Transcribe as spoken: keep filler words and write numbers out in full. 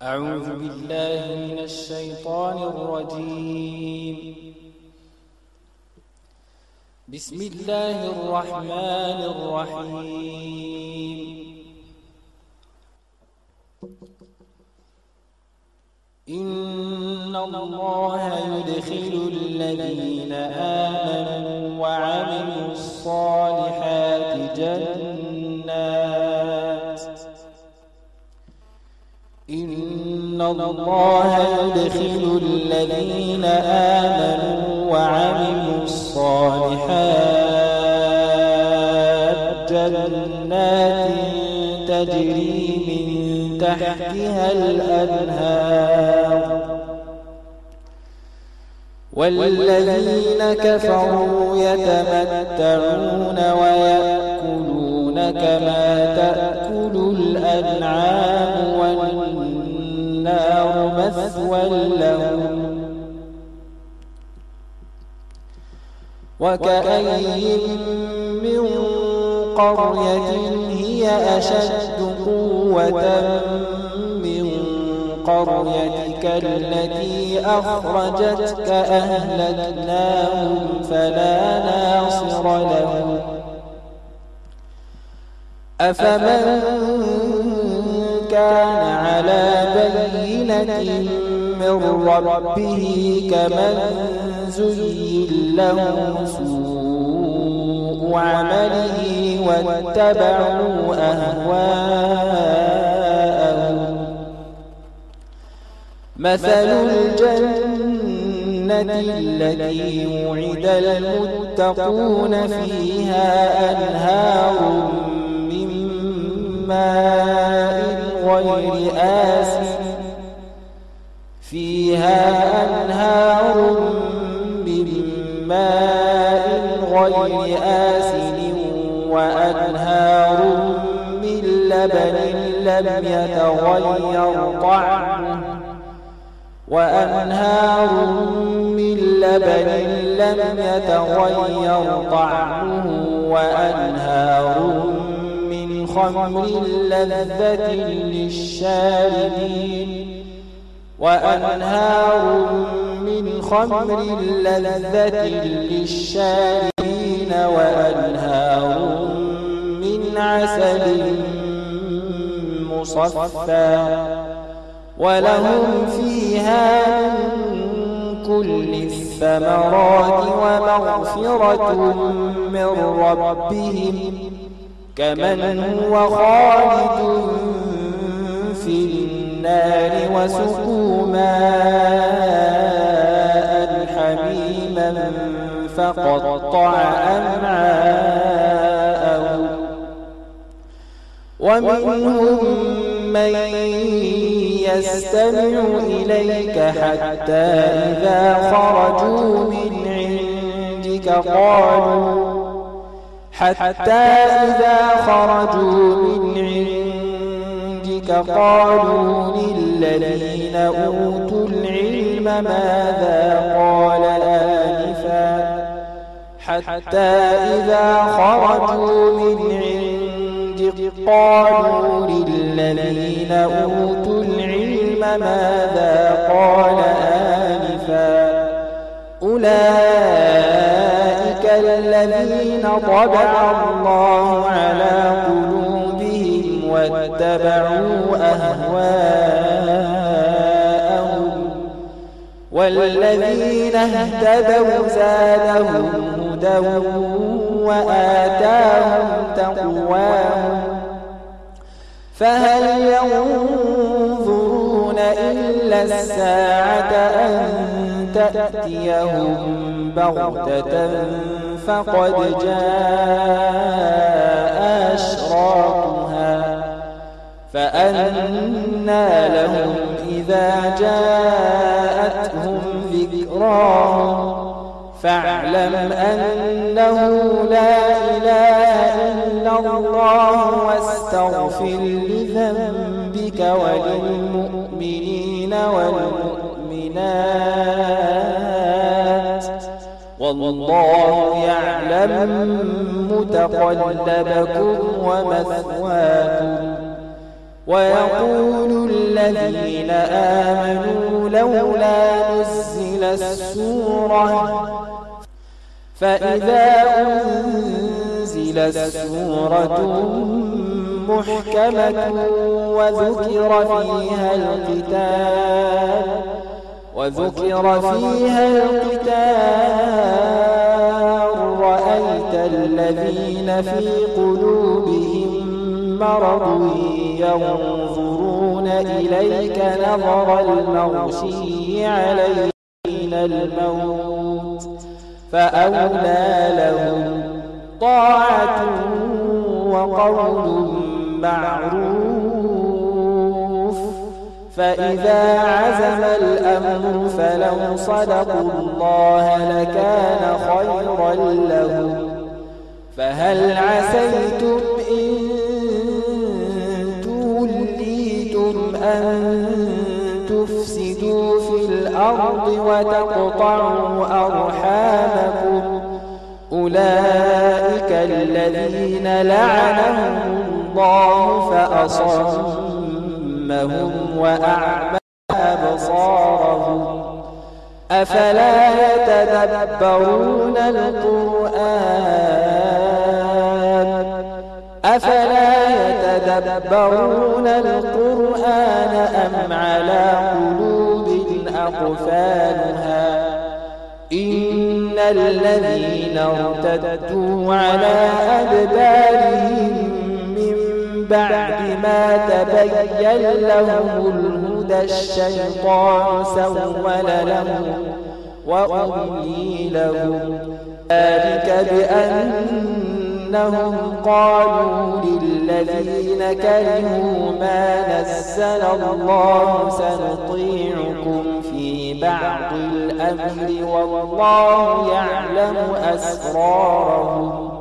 أعوذ بالله من الشيطان الرجيم. بسم الله الرحمن الرحيم. إن الله يدخل الذين آمنوا وعملوا الصالحات جنات إن الله يدخل الذين آمنوا وعملوا الصالحات جنات تجري من تحتها الأنهار والذين كفروا يتمتعون ويأكلون كما تأكل الأنعام والنار مثوى لهم وكأين من قرية هي أشد قوة من قريتك التي أخرجتك أهلكناهم فلا ناصر لهم أفمن كان على بينة من ربه كمن زين له سوء عمله واتبعوا أهواءهم مثل الجنة التي وعد المتقون فيها أنهار من ماء غير آسن فيها أنهار من ماء غير آسن وأنهار من لبن لم يتغير طعمه وأنهار من لبن لم يتغير طعمه وأنهار من خمر لذة للشاربين وأنهار من خمر لذة للشاربين وأنهار من عسل مصفى ولهم فيها من كل الثمرات ومغفرة من ربهم كمن هو خالد في النار وسقوا ماء حميما فقطع أمعاءهم ومنهم من يستمع إليك حتى إذا خرجوا من عندك قالوا حتى إذا خرجوا من عندك قالوا للذين أوتوا العلم ماذا قال آنفا حتى إذا خرجوا من عندك قالوا للذين أوتوا العلم ماذا قال آنفا أولئك الذين طبع الله على قلوبهم واتبعوا أهواءهم والذين اهتدوا زادهم هدى وآتاهم تقواهم فهل ينظرون إلا الساعة أن تأتيهم بغتة فقد جاء أشراطها فأنى لهم إذا جاءتهم ذكراهم فاعلم أنه لا إله إلا الله واستغفر لذنبك وللمؤمنين والمؤمنات والله يعلم متقلبكم ومثواكم ويقول الذين آمنوا لولا نزلت سورة فإذا أنزلت سورة محكمة وذكر فيها القتال وذكر فيها القتال رأيت الذين في قلوبهم مرض ينظرون إليك نظر المغشي عليه من الموت فأولى لهم طاعة وقول معروف فإذا عزم الأمر فلو صدقوا الله لكان خيرا لهم فهل عسيتم إن توليتم أن تفسدوا في الأرض وتقطعوا أرحامكم أولئك الذين لعنهم الله فأصمهم وأعمى أبصارهم أفلا يتدبرون القرآن أفلا يتدبرون القرآن أم على قلوب أقفالها إن الذين ارتدوا على أدبارهم من بعد ما تبين لهم الهدى الشيطان سول لهم وأملي لهم ذلك بأنهم قالوا للذين كرهوا ما نزل الله سنطيعكم في بعض الأمر والله يعلم أسرارهم